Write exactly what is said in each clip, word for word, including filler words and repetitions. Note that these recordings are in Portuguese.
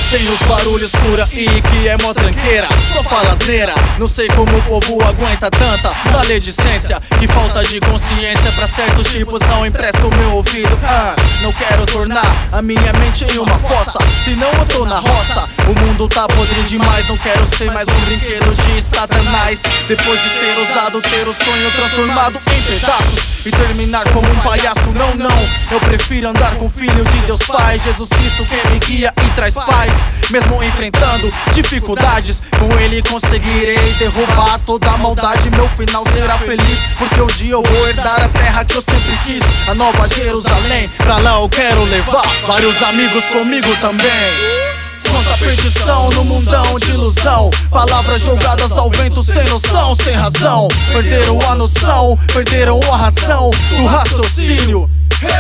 Tem os barulhos por aí que é mó tranqueira, só falazeira. Não sei como o povo aguenta tanta maledicência. Que falta de consciência pra certos tipos não empresta o meu ouvido. ah, Não quero tornar a minha mente em uma fossa, senão eu tô na roça. O mundo tá podre demais, não quero ser mais um brinquedo de satanás. Depois de ser usado, ter o sonho transformado em pedaços e terminar como um palhaço. Não, não, eu prefiro andar com o Filho de Deus Pai, Jesus Cristo, que me guia e traz paz. Mesmo enfrentando dificuldades, com Ele conseguirei derrubar toda a maldade. Meu final será feliz, porque um dia eu vou herdar a terra que eu sempre quis, a Nova Jerusalém. Pra lá eu quero levar vários amigos comigo também. Quanta perdição no mundão de ilusão, palavras jogadas ao vento sem noção, sem razão. Perderam a noção, perderam a razão do raciocínio.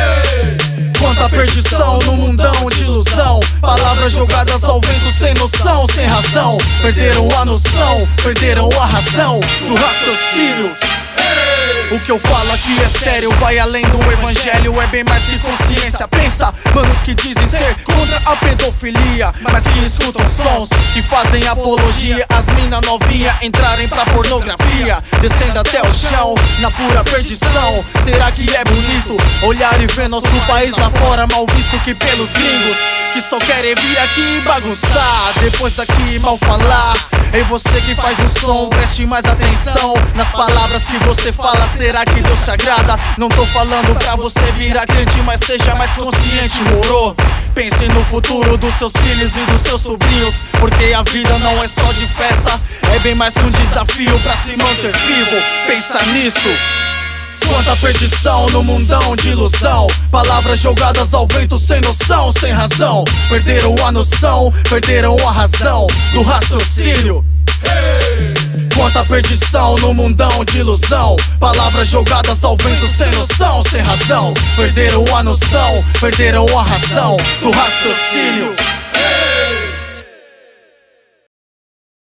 Quanta perdição no mundão de ilusão, palavras jogadas ao vento sem noção, sem razão. Perderam a noção, perderam a razão do raciocínio. O que eu falo aqui é sério, vai além do evangelho, é bem mais que consciência. Pensa, manos que dizem ser contra a pedofilia, mas que escutam sons que fazem apologia às mina novinha entrarem pra pornografia, descendo até o chão na pura perdição. Será que é bonito olhar e ver nosso país lá fora mal visto que pelos gringos que só querem vir aqui bagunçar, depois daqui mal falar? Ei, você que faz o som, preste mais atenção nas palavras que você fala. Será que Deus se agrada? Não tô falando pra você virar crente, mas seja mais consciente, moro? Pense no futuro dos seus filhos e dos seus sobrinhos, porque a vida não é só de festa, é bem mais que um desafio pra se manter vivo. Pensa nisso. Quanta perdição no mundão de ilusão, palavras jogadas ao vento sem noção, sem razão. Perderam a noção, perderam a razão do raciocínio. Quanta perdição no mundão de ilusão, palavras jogadas ao vento sem noção, sem razão. Perderam a noção, perderam a razão do raciocínio.